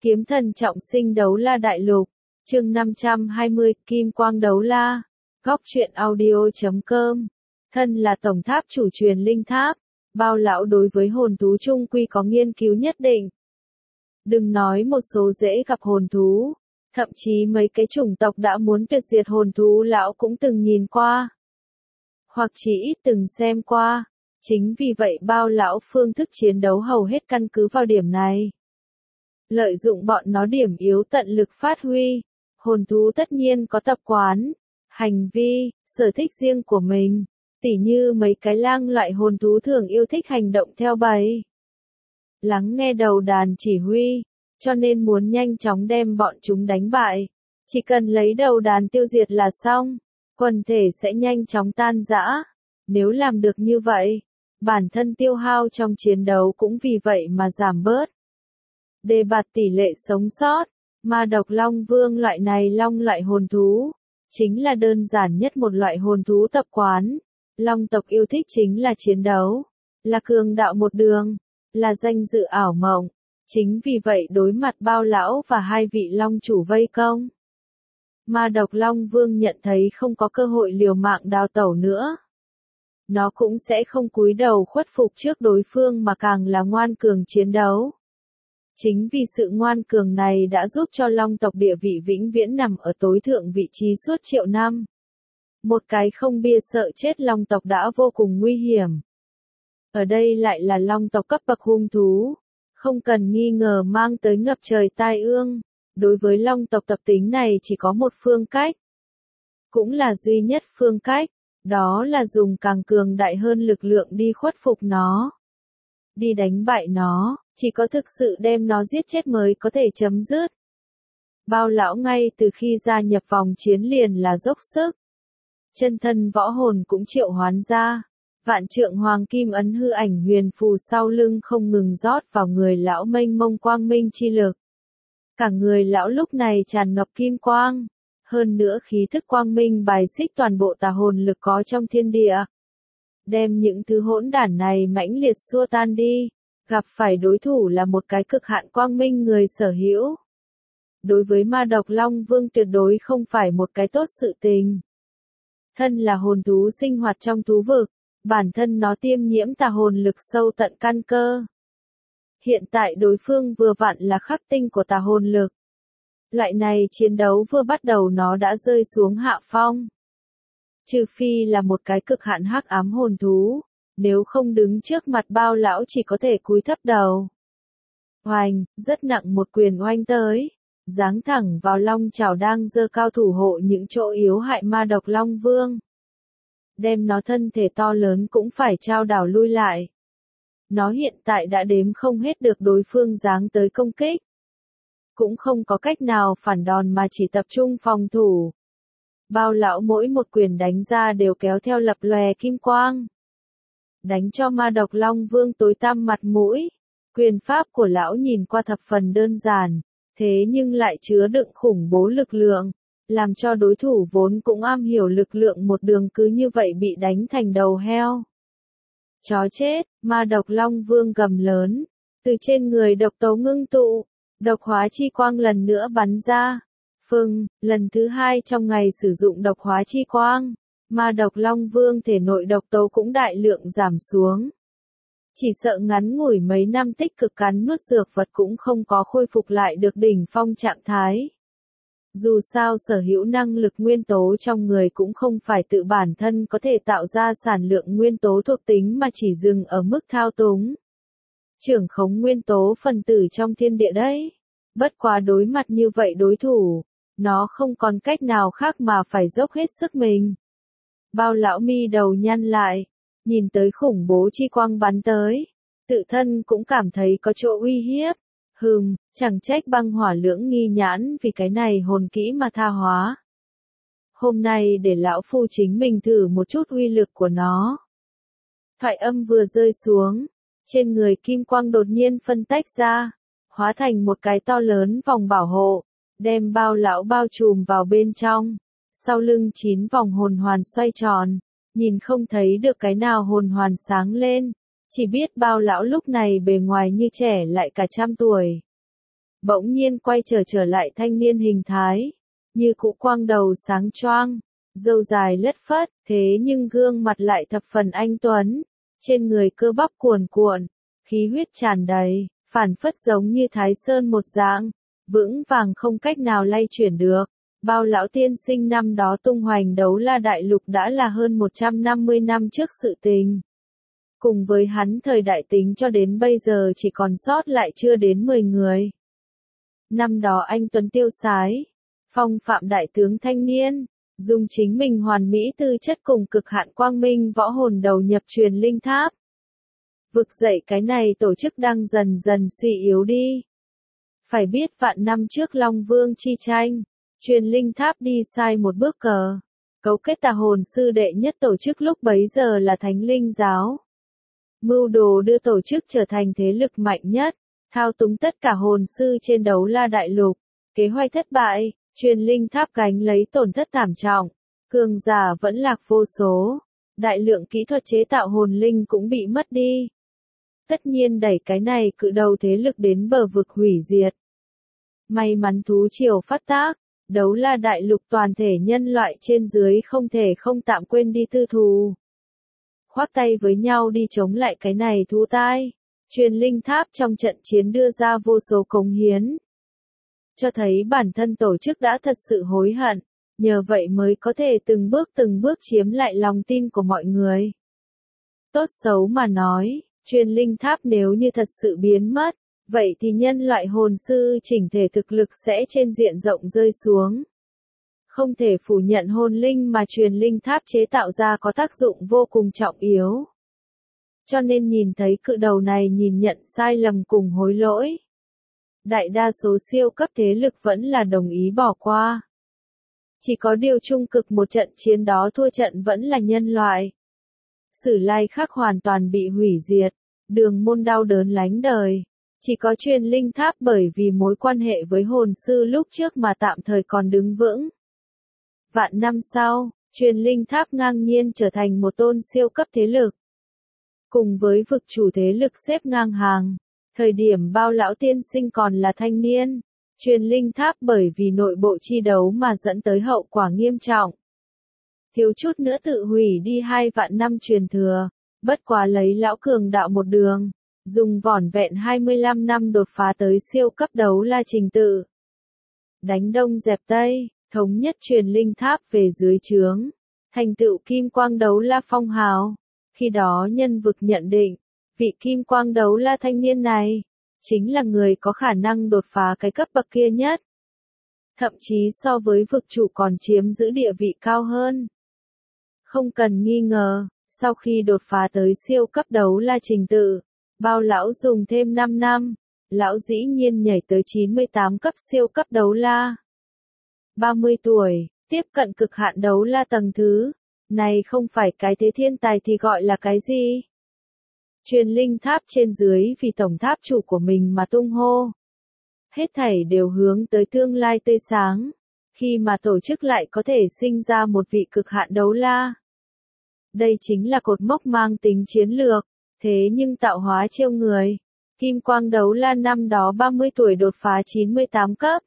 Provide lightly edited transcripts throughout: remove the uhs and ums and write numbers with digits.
Kiếm thần trọng sinh đấu la đại lục, chương 520, Kim quang đấu la, góc truyện audio.com. Thân là tổng tháp chủ truyền linh tháp, Bao lão đối với hồn thú chung quy có nghiên cứu nhất định. Đừng nói một số dễ gặp hồn thú, thậm chí mấy cái chủng tộc đã muốn tuyệt diệt hồn thú lão cũng từng nhìn qua, hoặc chỉ ít từng xem qua. Chính vì vậy Bao lão phương thức chiến đấu hầu hết căn cứ vào điểm này. Lợi dụng bọn nó điểm yếu tận lực phát huy. Hồn thú tất nhiên có tập quán, hành vi, sở thích riêng của mình. Tỉ như mấy cái lang loại hồn thú thường yêu thích hành động theo bầy, lắng nghe đầu đàn chỉ huy, cho nên muốn nhanh chóng đem bọn chúng đánh bại. Chỉ cần lấy đầu đàn tiêu diệt là xong, quần thể sẽ nhanh chóng tan rã. Nếu làm được như vậy, bản thân tiêu hao trong chiến đấu cũng vì vậy mà giảm bớt. Đề bạt tỷ lệ sống sót, ma độc long vương loại này long loại hồn thú, chính là đơn giản nhất một loại hồn thú tập quán. Long tộc yêu thích chính là chiến đấu, là cường đạo một đường, là danh dự ảo mộng. Chính vì vậy đối mặt Bao lão và hai vị long chủ vây công, ma độc long vương nhận thấy không có cơ hội liều mạng đào tẩu nữa. Nó cũng sẽ không cúi đầu khuất phục trước đối phương mà càng là ngoan cường chiến đấu. Chính vì sự ngoan cường này đã giúp cho long tộc địa vị vĩnh viễn nằm ở tối thượng vị trí suốt triệu năm. Một cái không bia sợ chết long tộc đã vô cùng nguy hiểm. Ở đây lại là long tộc cấp bậc hung thú, không cần nghi ngờ mang tới ngập trời tai ương. Đối với long tộc tập tính này chỉ có một phương cách, cũng là duy nhất phương cách, đó là dùng càng cường đại hơn lực lượng đi khuất phục nó, đi đánh bại nó. Chỉ có thực sự đem nó giết chết mới có thể chấm dứt. Bao lão ngay từ khi gia nhập vòng chiến liền là dốc sức. Chân thân võ hồn cũng triệu hoán ra. Vạn trượng hoàng kim ấn hư ảnh huyền phù sau lưng không ngừng rót vào người lão mênh mông quang minh chi lực. Cả người lão lúc này tràn ngập kim quang. Hơn nữa khí thức quang minh bài xích toàn bộ tà hồn lực có trong thiên địa. Đem những thứ hỗn đản này mãnh liệt xua tan đi. Gặp phải đối thủ là một cái cực hạn quang minh người sở hữu. Đối với ma độc long vương tuyệt đối không phải một cái tốt sự tình. Thân là hồn thú sinh hoạt trong thú vực, bản thân nó tiêm nhiễm tà hồn lực sâu tận căn cơ. Hiện tại đối phương vừa vặn là khắc tinh của tà hồn lực. Loại này chiến đấu vừa bắt đầu nó đã rơi xuống hạ phong. Trừ phi là một cái cực hạn hắc ám hồn thú. Nếu không đứng trước mặt Bao lão chỉ có thể cúi thấp đầu. Oanh, rất nặng một quyền oanh tới, giáng thẳng vào long chảo đang giơ cao thủ hộ những chỗ yếu hại ma độc long vương. Đem nó thân thể to lớn cũng phải trao đảo lui lại. Nó hiện tại đã đếm không hết được đối phương giáng tới công kích. Cũng không có cách nào phản đòn mà chỉ tập trung phòng thủ. Bao lão mỗi một quyền đánh ra đều kéo theo lập lòe kim quang. Đánh cho ma độc long vương tối tăm mặt mũi. Quyền pháp của lão nhìn qua thập phần đơn giản, thế nhưng lại chứa đựng khủng bố lực lượng, làm cho đối thủ vốn cũng am hiểu lực lượng một đường cứ như vậy bị đánh thành đầu heo. Chó chết, ma độc long vương gầm lớn, từ trên người độc tố ngưng tụ, độc hóa chi quang lần nữa bắn ra. Phừng, lần thứ hai trong ngày sử dụng độc hóa chi quang. Ma độc long vương thể nội độc tố cũng đại lượng giảm xuống. Chỉ sợ ngắn ngủi mấy năm tích cực cắn nuốt dược vật cũng không có khôi phục lại được đỉnh phong trạng thái. Dù sao sở hữu năng lực nguyên tố trong người cũng không phải tự bản thân có thể tạo ra sản lượng nguyên tố thuộc tính mà chỉ dừng ở mức thao túng. Trưởng khống nguyên tố phần tử trong thiên địa đấy. Bất quá đối mặt như vậy đối thủ, nó không còn cách nào khác mà phải dốc hết sức mình. Bao lão mi đầu nhăn lại, nhìn tới khủng bố chi quang bắn tới, tự thân cũng cảm thấy có chỗ uy hiếp. Chẳng trách băng hỏa lưỡng nghi nhãn vì cái này hồn kỹ mà tha hóa. Hôm nay để lão phu chính mình thử một chút uy lực của nó. Thoại âm vừa rơi xuống, trên người kim quang đột nhiên phân tách ra, hóa thành một cái to lớn vòng bảo hộ, đem Bao lão bao trùm vào bên trong. Sau lưng 9 vòng hồn hoàn xoay tròn, nhìn không thấy được cái nào hồn hoàn sáng lên, chỉ biết Bao lão lúc này bề ngoài như trẻ lại cả trăm tuổi. bỗng nhiên quay trở lại thanh niên hình thái, như cũ quang đầu sáng choang, râu dài lất phất, thế nhưng gương mặt lại thập phần anh tuấn, trên người cơ bắp cuồn cuộn, khí huyết tràn đầy, phản phất giống như Thái Sơn một dạng, vững vàng không cách nào lay chuyển được. Bao lão tiên sinh năm đó tung hoành Đấu La Đại Lục đã là hơn 150 năm trước sự tình. Cùng với hắn thời đại tính cho đến bây giờ chỉ còn sót lại chưa đến 10 người. Năm đó anh tuấn tiêu sái, phong phạm đại tướng thanh niên, dùng chính mình hoàn mỹ tư chất cùng cực hạn quang minh võ hồn đầu nhập truyền linh tháp. Vực dậy cái này tổ chức đang dần dần suy yếu đi. Phải biết vạn năm trước Long Vương chi tranh, truyền linh tháp đi sai một bước cờ. Cấu kết tà hồn sư đệ nhất tổ chức lúc bấy giờ là Thánh Linh Giáo. Mưu đồ đưa tổ chức trở thành thế lực mạnh nhất, thao túng tất cả hồn sư trên Đấu La Đại Lục. Kế hoạch thất bại, truyền linh tháp gánh lấy tổn thất thảm trọng, cường giả vẫn lạc vô số, đại lượng kỹ thuật chế tạo hồn linh cũng bị mất đi. Tất nhiên đẩy cái này cự đầu thế lực đến bờ vực hủy diệt. May mắn thú triều phát tác, Đấu La Đại Lục toàn thể nhân loại trên dưới không thể không tạm quên đi tư thù. Khoác tay với nhau đi chống lại cái này thú tai. Truyền linh tháp trong trận chiến đưa ra vô số cống hiến. Cho thấy bản thân tổ chức đã thật sự hối hận, nhờ vậy mới có thể từng bước chiếm lại lòng tin của mọi người. Tốt xấu mà nói, truyền linh tháp nếu như thật sự biến mất, vậy thì nhân loại hồn sư chỉnh thể thực lực sẽ trên diện rộng rơi xuống. Không thể phủ nhận hồn linh mà truyền linh tháp chế tạo ra có tác dụng vô cùng trọng yếu. Cho nên nhìn thấy cự đầu này nhìn nhận sai lầm cùng hối lỗi. Đại đa số siêu cấp thế lực vẫn là đồng ý bỏ qua. Chỉ có điều trung cực một trận chiến đó thua trận vẫn là nhân loại. Sử lai khắc hoàn toàn bị hủy diệt, đường môn đau đớn lánh đời. Chỉ có truyền linh tháp bởi vì mối quan hệ với hồn sư lúc trước mà tạm thời còn đứng vững. Vạn năm sau, truyền linh tháp ngang nhiên trở thành một tôn siêu cấp thế lực. Cùng với vực chủ thế lực xếp ngang hàng, thời điểm bao lão tiên sinh còn là thanh niên, truyền linh tháp bởi vì nội bộ chi đấu mà dẫn tới hậu quả nghiêm trọng. Thiếu chút nữa tự hủy đi 2 vạn năm truyền thừa, bất quá lấy lão cường đạo một đường, dùng vỏn vẹn 25 năm đột phá tới siêu cấp đấu la trình tự. Đánh đông dẹp tây, thống nhất truyền linh tháp về dưới trướng, thành tựu kim quang đấu la phong hào. Khi đó nhân vực nhận định, vị kim quang đấu la thanh niên này, chính là người có khả năng đột phá cái cấp bậc kia nhất. Thậm chí so với vực chủ còn chiếm giữ địa vị cao hơn. Không cần nghi ngờ, sau khi đột phá tới siêu cấp đấu la trình tự, bao lão dùng thêm 5 năm, lão dĩ nhiên nhảy tới 98 cấp siêu cấp đấu la. 30 tuổi, tiếp cận cực hạn đấu la tầng thứ. Này không phải cái thế thiên tài thì gọi là cái gì? Truyền linh tháp trên dưới vì tổng tháp chủ của mình mà tung hô. Hết thảy đều hướng tới tương lai tươi sáng, khi mà tổ chức lại có thể sinh ra một vị cực hạn đấu la. Đây chính là cột mốc mang tính chiến lược, thế nhưng tạo hóa trêu người. Kim quang đấu la năm đó 30 tuổi đột phá 98 cấp.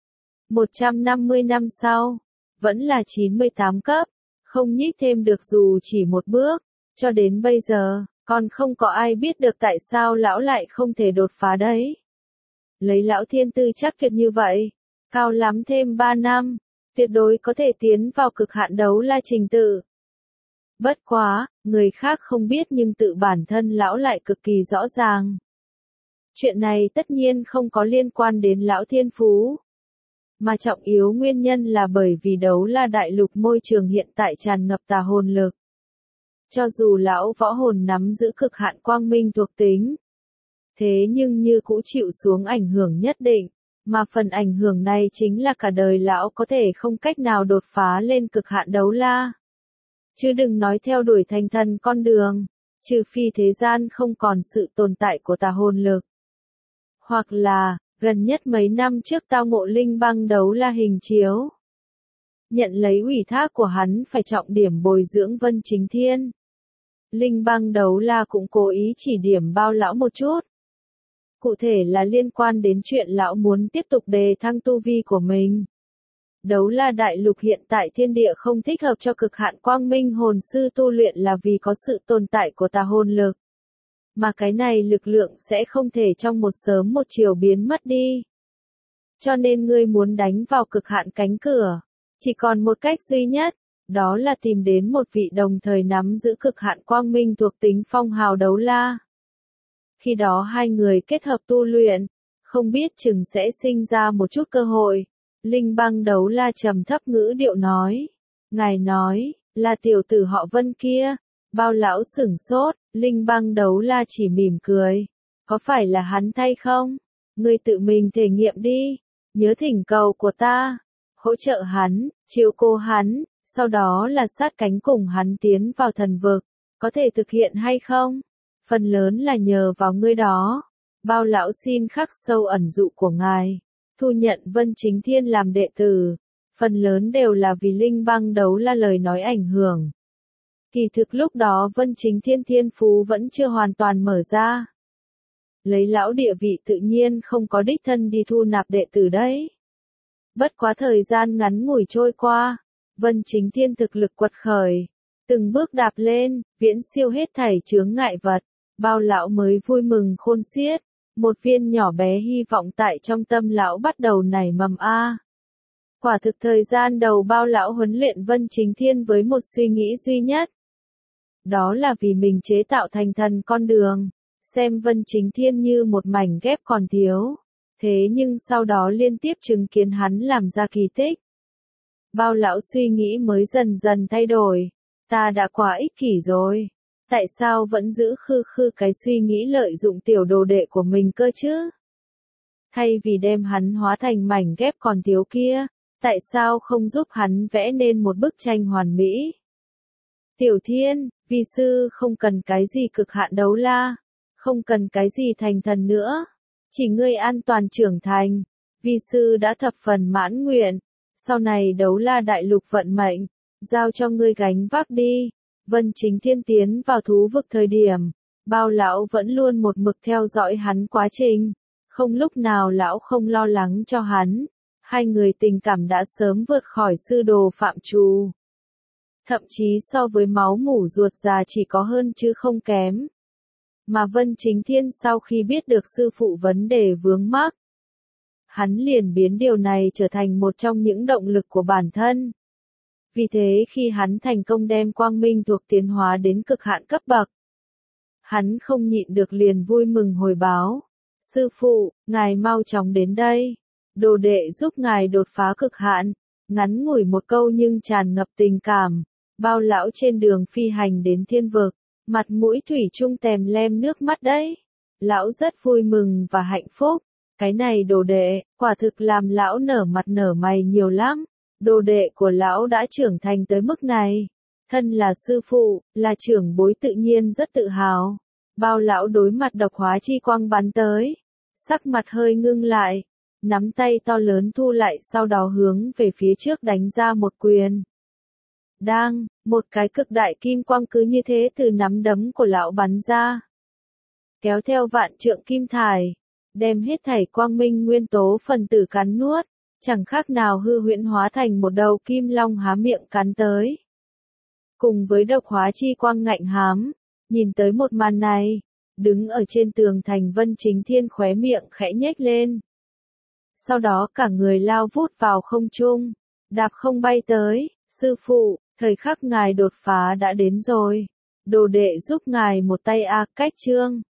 150 năm sau, vẫn là 98 cấp. Không nhích thêm được dù chỉ một bước, cho đến bây giờ, còn không có ai biết được tại sao lão lại không thể đột phá đấy. Lấy lão thiên tư chắc tuyệt như vậy, cao lắm thêm 3 năm, tuyệt đối có thể tiến vào cực hạn đấu la trình tự. Bất quá, người khác không biết nhưng tự bản thân lão lại cực kỳ rõ ràng. Chuyện này tất nhiên không có liên quan đến lão thiên phú. Mà trọng yếu nguyên nhân là bởi vì Đấu La Đại Lục môi trường hiện tại tràn ngập tà hồn lực. Cho dù lão võ hồn nắm giữ cực hạn quang minh thuộc tính, thế nhưng như cũ chịu xuống ảnh hưởng nhất định, mà phần ảnh hưởng này chính là cả đời lão có thể không cách nào đột phá lên cực hạn đấu la. Chứ đừng nói theo đuổi thành thần con đường, trừ phi thế gian không còn sự tồn tại của tà hồn lực. Hoặc là, gần nhất mấy năm trước tao ngộ linh băng đấu la hình chiếu. Nhận lấy ủy thác của hắn phải trọng điểm bồi dưỡng Vân Chính Thiên. Linh băng đấu la cũng cố ý chỉ điểm bao lão một chút. Cụ thể là liên quan đến chuyện lão muốn tiếp tục đề thăng tu vi của mình. Đấu La Đại Lục hiện tại thiên địa không thích hợp cho cực hạn quang minh hồn sư tu luyện là vì có sự tồn tại của tà hồn lực. Mà cái này lực lượng sẽ không thể trong một sớm một chiều biến mất đi. Cho nên ngươi muốn đánh vào cực hạn cánh cửa. Chỉ còn một cách duy nhất, đó là tìm đến một vị đồng thời nắm giữ cực hạn quang minh thuộc tính phong hào đấu la. Khi đó hai người kết hợp tu luyện, không biết chừng sẽ sinh ra một chút cơ hội. Linh Băng Đấu La trầm thấp ngữ điệu nói. Ngài nói, là tiểu tử họ Vân kia. Bao lão sửng sốt, Linh Băng Đấu La chỉ mỉm cười. Có phải là hắn thay không? Ngươi tự mình thể nghiệm đi. Nhớ thỉnh cầu của ta. Hỗ trợ hắn, chiếu cố hắn, sau đó là sát cánh cùng hắn tiến vào thần vực. Có thể thực hiện hay không? Phần lớn là nhờ vào ngươi đó. Bao lão xin khắc sâu ẩn dụ của ngài. Thu nhận Vân Chính Thiên làm đệ tử. Phần lớn đều là vì Linh Băng Đấu La lời nói ảnh hưởng. Kỳ thực lúc đó Vân Chính Thiên thiên phú vẫn chưa hoàn toàn mở ra. Lấy lão địa vị tự nhiên không có đích thân đi thu nạp đệ tử đấy. Bất quá thời gian ngắn ngủi trôi qua, Vân Chính Thiên thực lực quật khởi, từng bước đạp lên, viễn siêu hết thảy chướng ngại vật, bao lão mới vui mừng khôn xiết, một viên nhỏ bé hy vọng tại trong tâm lão bắt đầu nảy mầm a. Quả thực thời gian đầu bao lão huấn luyện Vân Chính Thiên với một suy nghĩ duy nhất. Đó là vì mình chế tạo thành thần con đường, xem Vân Chính Thiên như một mảnh ghép còn thiếu. Thế nhưng sau đó liên tiếp chứng kiến hắn làm ra kỳ tích. Bao lão suy nghĩ mới dần dần thay đổi. Ta đã quá ích kỷ rồi. Tại sao vẫn giữ khư khư cái suy nghĩ lợi dụng tiểu đồ đệ của mình cơ chứ? Thay vì đem hắn hóa thành mảnh ghép còn thiếu kia, tại sao không giúp hắn vẽ nên một bức tranh hoàn mỹ? Tiểu Thiên, vi sư không cần cái gì cực hạn đấu la, không cần cái gì thành thần nữa. Chỉ ngươi an toàn trưởng thành, vi sư đã thập phần mãn nguyện, sau này Đấu La Đại Lục vận mệnh, giao cho ngươi gánh vác đi. Vân Chính Thiên tiến vào thú vực thời điểm, bao lão vẫn luôn một mực theo dõi hắn quá trình, không lúc nào lão không lo lắng cho hắn, hai người tình cảm đã sớm vượt khỏi sư đồ phạm trù. Thậm chí so với máu mủ ruột già chỉ có hơn chứ không kém. Mà Vân Chính Thiên sau khi biết được sư phụ vấn đề vướng mắc, hắn liền biến điều này trở thành một trong những động lực của bản thân. Vì thế khi hắn thành công đem quang minh thuộc tiến hóa đến cực hạn cấp bậc, hắn không nhịn được liền vui mừng hồi báo. Sư phụ, ngài mau chóng đến đây. Đồ đệ giúp ngài đột phá cực hạn. Ngắn ngủi một câu nhưng tràn ngập tình cảm. Bao lão trên đường phi hành đến thiên vực. Mặt mũi thủy chung tèm lem nước mắt đấy. Lão rất vui mừng và hạnh phúc. Cái này đồ đệ, quả thực làm lão nở mặt nở mày nhiều lắm. Đồ đệ của lão đã trưởng thành tới mức này. Thân là sư phụ, là trưởng bối tự nhiên rất tự hào. Bao lão đối mặt độc hóa chi quang bắn tới. Sắc mặt hơi ngưng lại. Nắm tay to lớn thu lại sau đó hướng về phía trước đánh ra một quyền. Đang, một cái cực đại kim quang cứ như thế từ nắm đấm của lão bắn ra. Kéo theo vạn trượng kim thải, đem hết thảy quang minh nguyên tố phần tử cắn nuốt, chẳng khác nào hư huyễn hóa thành một đầu kim long há miệng cắn tới. Cùng với độc hóa chi quang ngạnh hám, nhìn tới một màn này, đứng ở trên tường thành Vân Chính Thiên khóe miệng khẽ nhếch lên. Sau đó cả người lao vút vào không trung, đạp không bay tới, sư phụ, thời khắc ngài đột phá đã đến rồi. Đồ đệ giúp ngài một tay cách chương.